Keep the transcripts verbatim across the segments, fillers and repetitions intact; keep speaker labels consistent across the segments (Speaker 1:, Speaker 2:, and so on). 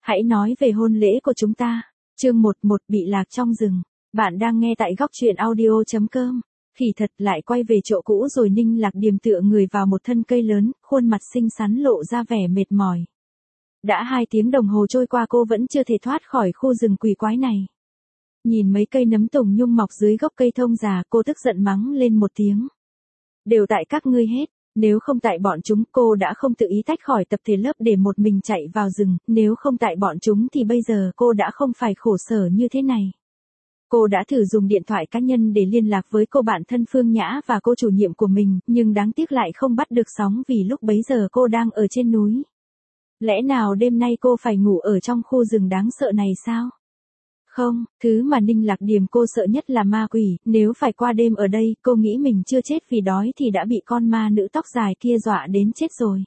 Speaker 1: Hãy nói về hôn lễ của chúng ta. Chương một một Bị lạc trong rừng. Bạn đang nghe tại góc truyện audio chấm com. Khỉ thật lại quay về chỗ cũ rồi. Ninh Lạc Điềm tựa người vào một thân cây lớn, khuôn mặt xinh xắn lộ ra vẻ mệt mỏi. Đã hai tiếng đồng hồ trôi qua cô vẫn chưa thể thoát khỏi khu rừng quỷ quái này. Nhìn mấy cây nấm tùng nhung mọc dưới gốc cây thông già, cô tức giận mắng lên một tiếng. Đều tại các ngươi hết. Nếu không tại bọn chúng, cô đã không tự ý tách khỏi tập thể lớp để một mình chạy vào rừng, nếu không tại bọn chúng thì bây giờ cô đã không phải khổ sở như thế này. Cô đã thử dùng điện thoại cá nhân để liên lạc với cô bạn thân Phương Nhã và cô chủ nhiệm của mình, nhưng đáng tiếc lại không bắt được sóng vì lúc bấy giờ cô đang ở trên núi. Lẽ nào đêm nay cô phải ngủ ở trong khu rừng đáng sợ này sao? Không, thứ mà Ninh Lạc Điềm cô sợ nhất là ma quỷ, nếu phải qua đêm ở đây, cô nghĩ mình chưa chết vì đói thì đã bị con ma nữ tóc dài kia dọa đến chết rồi.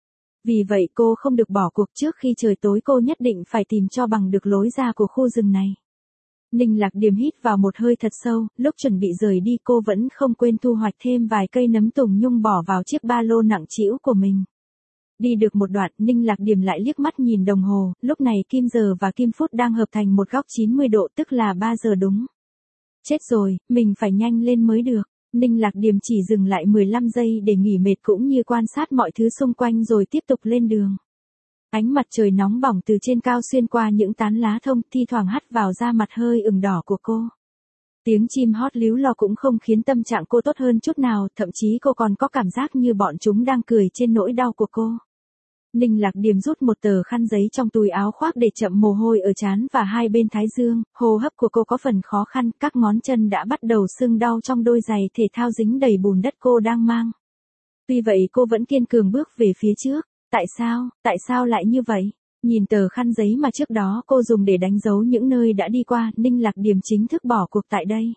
Speaker 1: Vì vậy cô không được bỏ cuộc, trước khi trời tối cô nhất định phải tìm cho bằng được lối ra của khu rừng này. Ninh Lạc Điềm hít vào một hơi thật sâu, lúc chuẩn bị rời đi cô vẫn không quên thu hoạch thêm vài cây nấm tùng nhung bỏ vào chiếc ba lô nặng trĩu của mình. Đi được một đoạn, Ninh Lạc Điềm lại liếc mắt nhìn đồng hồ, lúc này kim giờ và kim phút đang hợp thành một góc chín mươi độ, tức là ba giờ đúng. Chết rồi, mình phải nhanh lên mới được. Ninh Lạc Điềm chỉ dừng lại mười lăm giây để nghỉ mệt cũng như quan sát mọi thứ xung quanh rồi tiếp tục lên đường. Ánh mặt trời nóng bỏng từ trên cao xuyên qua những tán lá thông, thi thoảng hắt vào da mặt hơi ửng đỏ của cô. Tiếng chim hót líu lo cũng không khiến tâm trạng cô tốt hơn chút nào, thậm chí cô còn có cảm giác như bọn chúng đang cười trên nỗi đau của cô. Ninh Lạc Điềm rút một tờ khăn giấy trong túi áo khoác để chậm mồ hôi ở trán và hai bên thái dương, hô hấp của cô có phần khó khăn, các ngón chân đã bắt đầu sưng đau trong đôi giày thể thao dính đầy bùn đất cô đang mang. Tuy vậy cô vẫn kiên cường bước về phía trước. Tại sao, tại sao lại như vậy? Nhìn tờ khăn giấy mà trước đó cô dùng để đánh dấu những nơi đã đi qua, Ninh Lạc Điềm chính thức bỏ cuộc tại đây.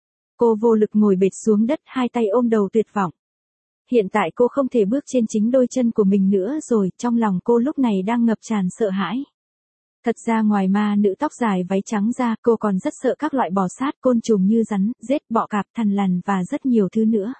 Speaker 1: Cô vô lực ngồi bệt xuống đất, hai tay ôm đầu tuyệt vọng. Hiện tại cô không thể bước trên chính đôi chân của mình nữa rồi, trong lòng cô lúc này đang ngập tràn sợ hãi. Thật ra ngoài ma nữ tóc dài váy trắng ra, cô còn rất sợ các loại bò sát, côn trùng như rắn, rết, bọ cạp, thằn lằn và rất nhiều thứ nữa.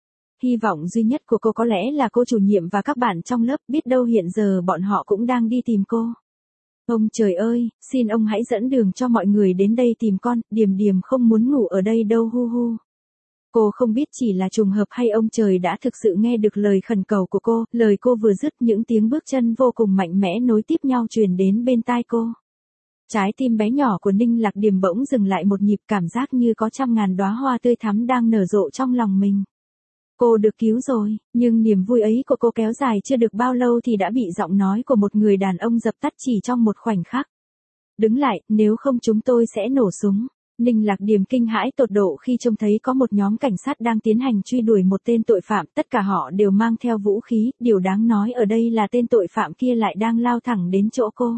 Speaker 1: Hy vọng duy nhất của cô có lẽ là cô chủ nhiệm và các bạn trong lớp, biết đâu hiện giờ bọn họ cũng đang đi tìm cô. Ông trời ơi, xin ông hãy dẫn đường cho mọi người đến đây tìm con, Điềm Điềm không muốn ngủ ở đây đâu hu hu. Cô không biết chỉ là trùng hợp hay ông trời đã thực sự nghe được lời khẩn cầu của cô, lời cô vừa dứt những tiếng bước chân vô cùng mạnh mẽ nối tiếp nhau truyền đến bên tai cô. Trái tim bé nhỏ của Ninh Lạc Điềm bỗng dừng lại một nhịp, cảm giác như có trăm ngàn đóa hoa tươi thắm đang nở rộ trong lòng mình. Cô được cứu rồi, nhưng niềm vui ấy của cô kéo dài chưa được bao lâu thì đã bị giọng nói của một người đàn ông dập tắt chỉ trong một khoảnh khắc. Đứng lại, nếu không chúng tôi sẽ nổ súng. Ninh Lạc Điềm kinh hãi tột độ khi trông thấy có một nhóm cảnh sát đang tiến hành truy đuổi một tên tội phạm, tất cả họ đều mang theo vũ khí, điều đáng nói ở đây là tên tội phạm kia lại đang lao thẳng đến chỗ cô.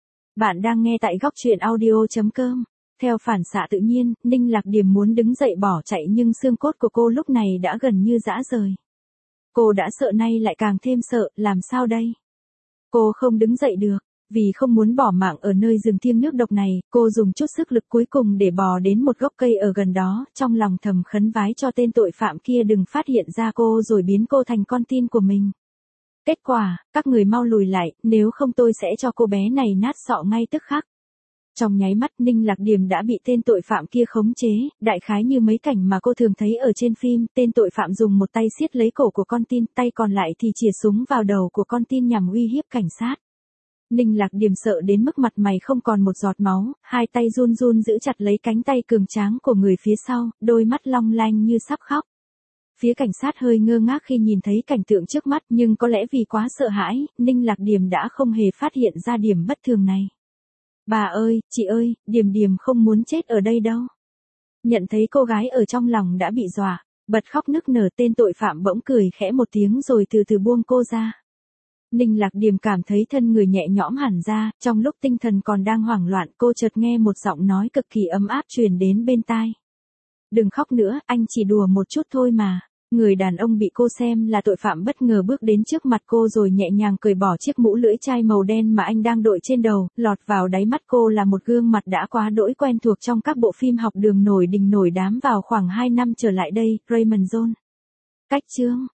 Speaker 1: Bạn đang nghe tại góc truyện audio chấm com. Theo phản xạ tự nhiên, Ninh Lạc Điềm muốn đứng dậy bỏ chạy nhưng xương cốt của cô lúc này đã gần như rã rời. Cô đã sợ nay lại càng thêm sợ, làm sao đây? Cô không đứng dậy được, vì không muốn bỏ mạng ở nơi rừng thiêng nước độc này, cô dùng chút sức lực cuối cùng để bò đến một gốc cây ở gần đó, trong lòng thầm khấn vái cho tên tội phạm kia đừng phát hiện ra cô rồi biến cô thành con tin của mình. Kết quả, các người mau lùi lại, nếu không tôi sẽ cho cô bé này nát sọ ngay tức khắc. Trong nháy mắt Ninh Lạc Điềm đã bị tên tội phạm kia khống chế, đại khái như mấy cảnh mà cô thường thấy ở trên phim, tên tội phạm dùng một tay siết lấy cổ của con tin, tay còn lại thì chĩa súng vào đầu của con tin nhằm uy hiếp cảnh sát. Ninh Lạc Điềm sợ đến mức mặt mày không còn một giọt máu, hai tay run run giữ chặt lấy cánh tay cường tráng của người phía sau, đôi mắt long lanh như sắp khóc. Phía cảnh sát hơi ngơ ngác khi nhìn thấy cảnh tượng trước mắt, nhưng có lẽ vì quá sợ hãi, Ninh Lạc Điềm đã không hề phát hiện ra điểm bất thường này. Bà ơi, chị ơi, Điềm Điềm không muốn chết ở đây đâu. Nhận thấy cô gái ở trong lòng đã bị dọa, bật khóc nức nở, tên tội phạm bỗng cười khẽ một tiếng rồi từ từ buông cô ra. Ninh Lạc Điềm cảm thấy thân người nhẹ nhõm hẳn ra, trong lúc tinh thần còn đang hoảng loạn cô chợt nghe một giọng nói cực kỳ ấm áp truyền đến bên tai. Đừng khóc nữa, anh chỉ đùa một chút thôi mà. Người đàn ông bị cô xem là tội phạm bất ngờ bước đến trước mặt cô rồi nhẹ nhàng cởi bỏ chiếc mũ lưỡi chai màu đen mà anh đang đội trên đầu, lọt vào đáy mắt cô là một gương mặt đã quá đỗi quen thuộc trong các bộ phim học đường nổi đình nổi đám vào khoảng hai năm trở lại đây, Raymond Jones. Cách chương,